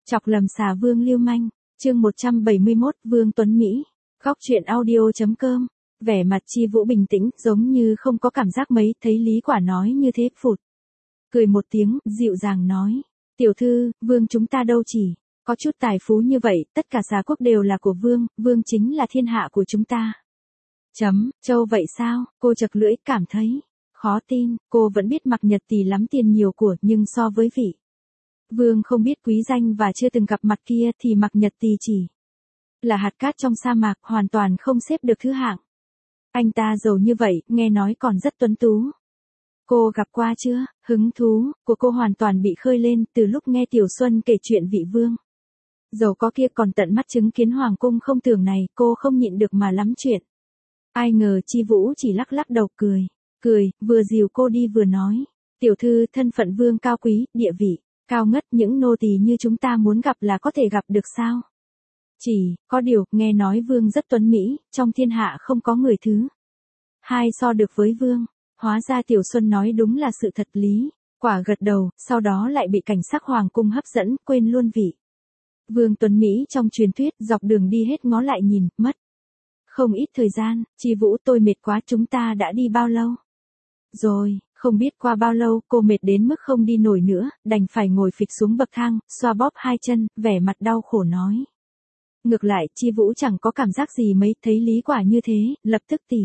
Chọc lầm xà vương lưu manh, chương 171 Vương Tuấn Mỹ, góc truyện audio.com, vẻ mặt Chi Vũ bình tĩnh giống như không có cảm giác mấy, thấy Lý Quả nói như thế phụt. Cười một tiếng, dịu dàng nói, tiểu thư, vương chúng ta đâu chỉ, có chút tài phú như vậy, tất cả xà quốc đều là của vương, vương chính là thiên hạ của chúng ta. Châu vậy sao, cô chật lưỡi cảm thấy, khó tin, cô vẫn biết Mạc Nhật Tỷ lắm tiền nhiều của nhưng so với vị vương không biết quý danh và chưa từng gặp mặt kia thì Mạc Nhật Tỷ chỉ là hạt cát trong sa mạc, hoàn toàn không xếp được thứ hạng. Anh ta giàu như vậy, nghe nói còn rất tuấn tú. Cô gặp qua chưa? Hứng thú của cô hoàn toàn bị khơi lên từ lúc nghe Tiểu Xuân kể chuyện vị vương giàu có kia còn tận mắt chứng kiến hoàng cung không tưởng này, cô không nhịn được mà lắm chuyện. Ai ngờ Chi Vũ chỉ lắc lắc đầu cười, vừa dìu cô đi vừa nói, tiểu thư thân phận vương cao quý, địa vị cao ngất, những nô tỳ như chúng ta muốn gặp là có thể gặp được sao? Chỉ có điều, nghe nói vương rất tuấn mỹ, trong thiên hạ không có người thứ hai so được với vương. Hóa ra Tiểu Xuân nói đúng là sự thật. Lý Quả gật đầu, sau đó lại bị cảnh sắc hoàng cung hấp dẫn, quên luôn vị vương tuấn Mỹ trong truyền thuyết, dọc đường đi hết ngó lại nhìn, mất không ít thời gian. Chi Vũ, tôi mệt quá, chúng ta đã đi bao lâu rồi? Không biết qua bao lâu, cô mệt đến mức không đi nổi nữa, đành phải ngồi phịch xuống bậc thang, xoa bóp hai chân, vẻ mặt đau khổ nói. Ngược lại, Chi Vũ chẳng có cảm giác gì mấy, thấy Lý Quả như thế, lập tức tỉ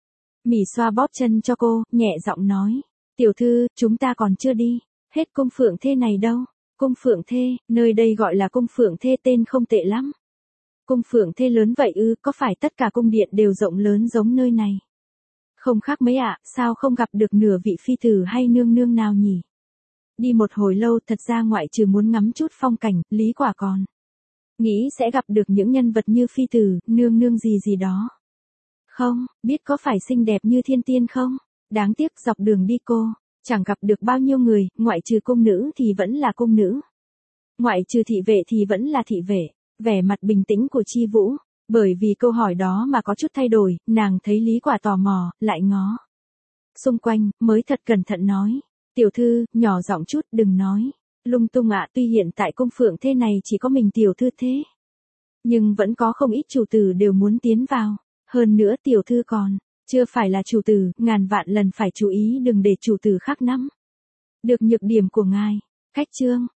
mỉ xoa bóp chân cho cô, nhẹ giọng nói, tiểu thư, chúng ta còn chưa đi hết cung phượng thê này đâu. Cung phượng thê, nơi đây gọi là cung phượng thê, tên không tệ lắm. Cung phượng thê lớn vậy ư? Có phải tất cả cung điện đều rộng lớn giống nơi này? Không khác mấy ạ, sao không gặp được nửa vị phi tử hay nương nương nào nhỉ? Đi một hồi lâu, thật ra ngoại trừ muốn ngắm chút phong cảnh, Lý Quả còn nghĩ sẽ gặp được những nhân vật như phi tử, nương nương gì đó. Không, biết có phải xinh đẹp như thiên tiên không? Đáng tiếc dọc đường đi cô chẳng gặp được bao nhiêu người, ngoại trừ cung nữ thì vẫn là cung nữ, ngoại trừ thị vệ thì vẫn là thị vệ. Vẻ mặt bình tĩnh của Chi Vũ, bởi vì câu hỏi đó mà có chút thay đổi, nàng thấy Lý Quả tò mò, lại ngó xung quanh, mới thật cẩn thận nói, tiểu thư, nhỏ giọng chút, đừng nói lung tung ạ, tuy hiện tại cung phượng thê này chỉ có mình tiểu thư thế, nhưng vẫn có không ít chủ tử đều muốn tiến vào, hơn nữa tiểu thư còn chưa phải là chủ tử, ngàn vạn lần phải chú ý đừng để chủ tử khác nắm được nhược điểm của ngài. Khách trương,